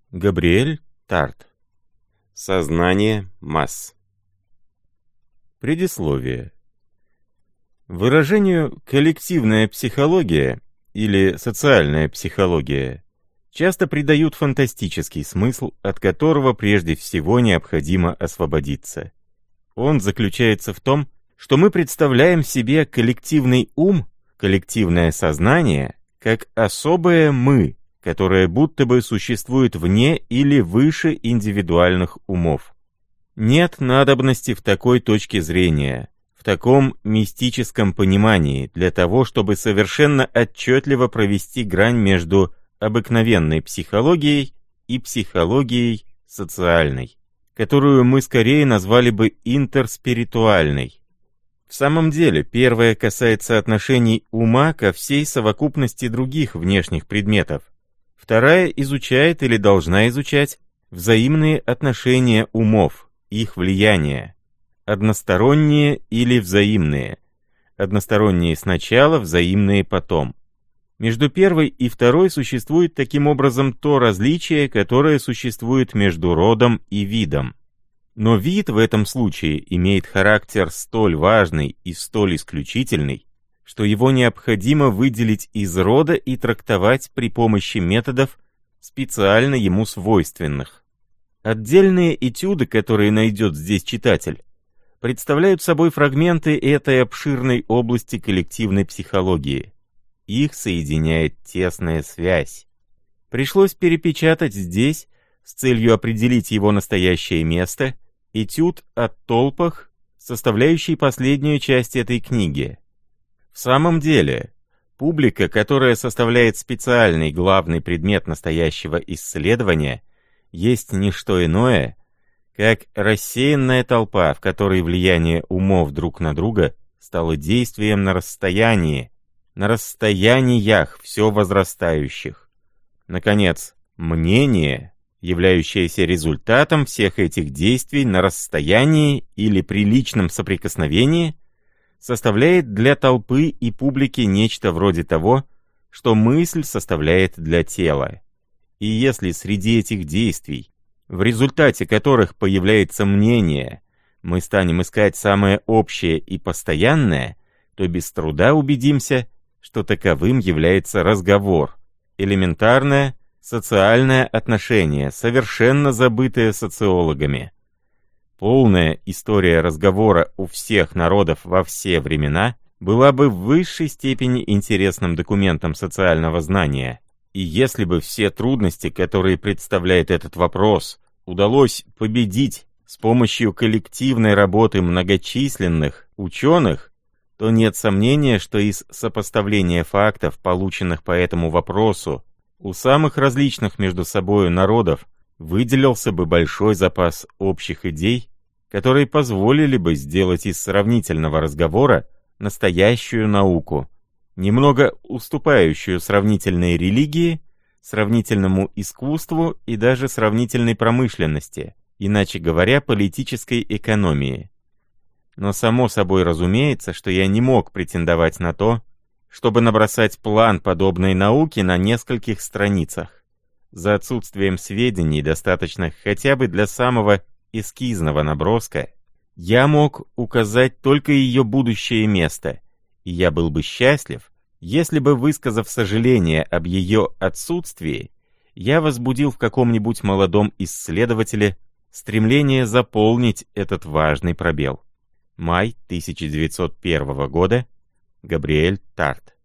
Габриэль Тарт. Сознание масс. Предисловие. Выражению «коллективная психология» или «социальная психология» часто придают фантастический смысл, от которого прежде всего необходимо освободиться. Он заключается в том, что мы представляем себе коллективный ум, коллективное сознание, как особое «мы», которое будто бы существует вне или выше индивидуальных умов. Нет надобности в такой точке зрения, в таком мистическом понимании, для того, чтобы совершенно отчетливо провести грань между обыкновенной психологией и психологией социальной, которую мы скорее назвали бы интерспиритуальной. В самом деле, первое касается отношений ума ко всей совокупности других внешних предметов. Вторая изучает или должна изучать взаимные отношения умов, их влияние, односторонние или взаимные, односторонние сначала, взаимные потом. Между первой и второй существует таким образом то различие, которое существует между родом и видом. Но вид в этом случае имеет характер столь важный и столь исключительный, что его необходимо выделить из рода и трактовать при помощи методов, специально ему свойственных. Отдельные этюды, которые найдет здесь читатель, представляют собой фрагменты этой обширной области коллективной психологии. Их соединяет тесная связь. Пришлось перепечатать здесь, с целью определить его настоящее место, этюд о толпах, составляющий последнюю часть этой книги. В самом деле, публика, которая составляет специальный главный предмет настоящего исследования, есть не что иное, как рассеянная толпа, в которой влияние умов друг на друга стало действием на расстояниях все возрастающих. Наконец, мнение, являющееся результатом всех этих действий на расстоянии или при личном соприкосновении, составляет для толпы и публики нечто вроде того, что мысль составляет для тела. И если среди этих действий, в результате которых появляется мнение, мы станем искать самое общее и постоянное, то без труда убедимся, что таковым является разговор, элементарное социальное отношение, совершенно забытое социологами. Полная история разговора у всех народов во все времена была бы в высшей степени интересным документом социального знания. И если бы все трудности, которые представляет этот вопрос, удалось победить с помощью коллективной работы многочисленных ученых, то нет сомнения, что из сопоставления фактов, полученных по этому вопросу, у самых различных между собою народов выделился бы большой запас общих идей, которые позволили бы сделать из сравнительного разговора настоящую науку, немного уступающую сравнительной религии, сравнительному искусству и даже сравнительной промышленности, иначе говоря, политической экономии. Но само собой разумеется, что я не мог претендовать на то, чтобы набросать план подобной науки на нескольких страницах. За отсутствием сведений, достаточных хотя бы для самого эскизного наброска, я мог указать только ее будущее место, и я был бы счастлив, если бы, высказав сожаление об ее отсутствии, я возбудил в каком-нибудь молодом исследователе стремление заполнить этот важный пробел. Май 1901 года. Габриэль Тарт.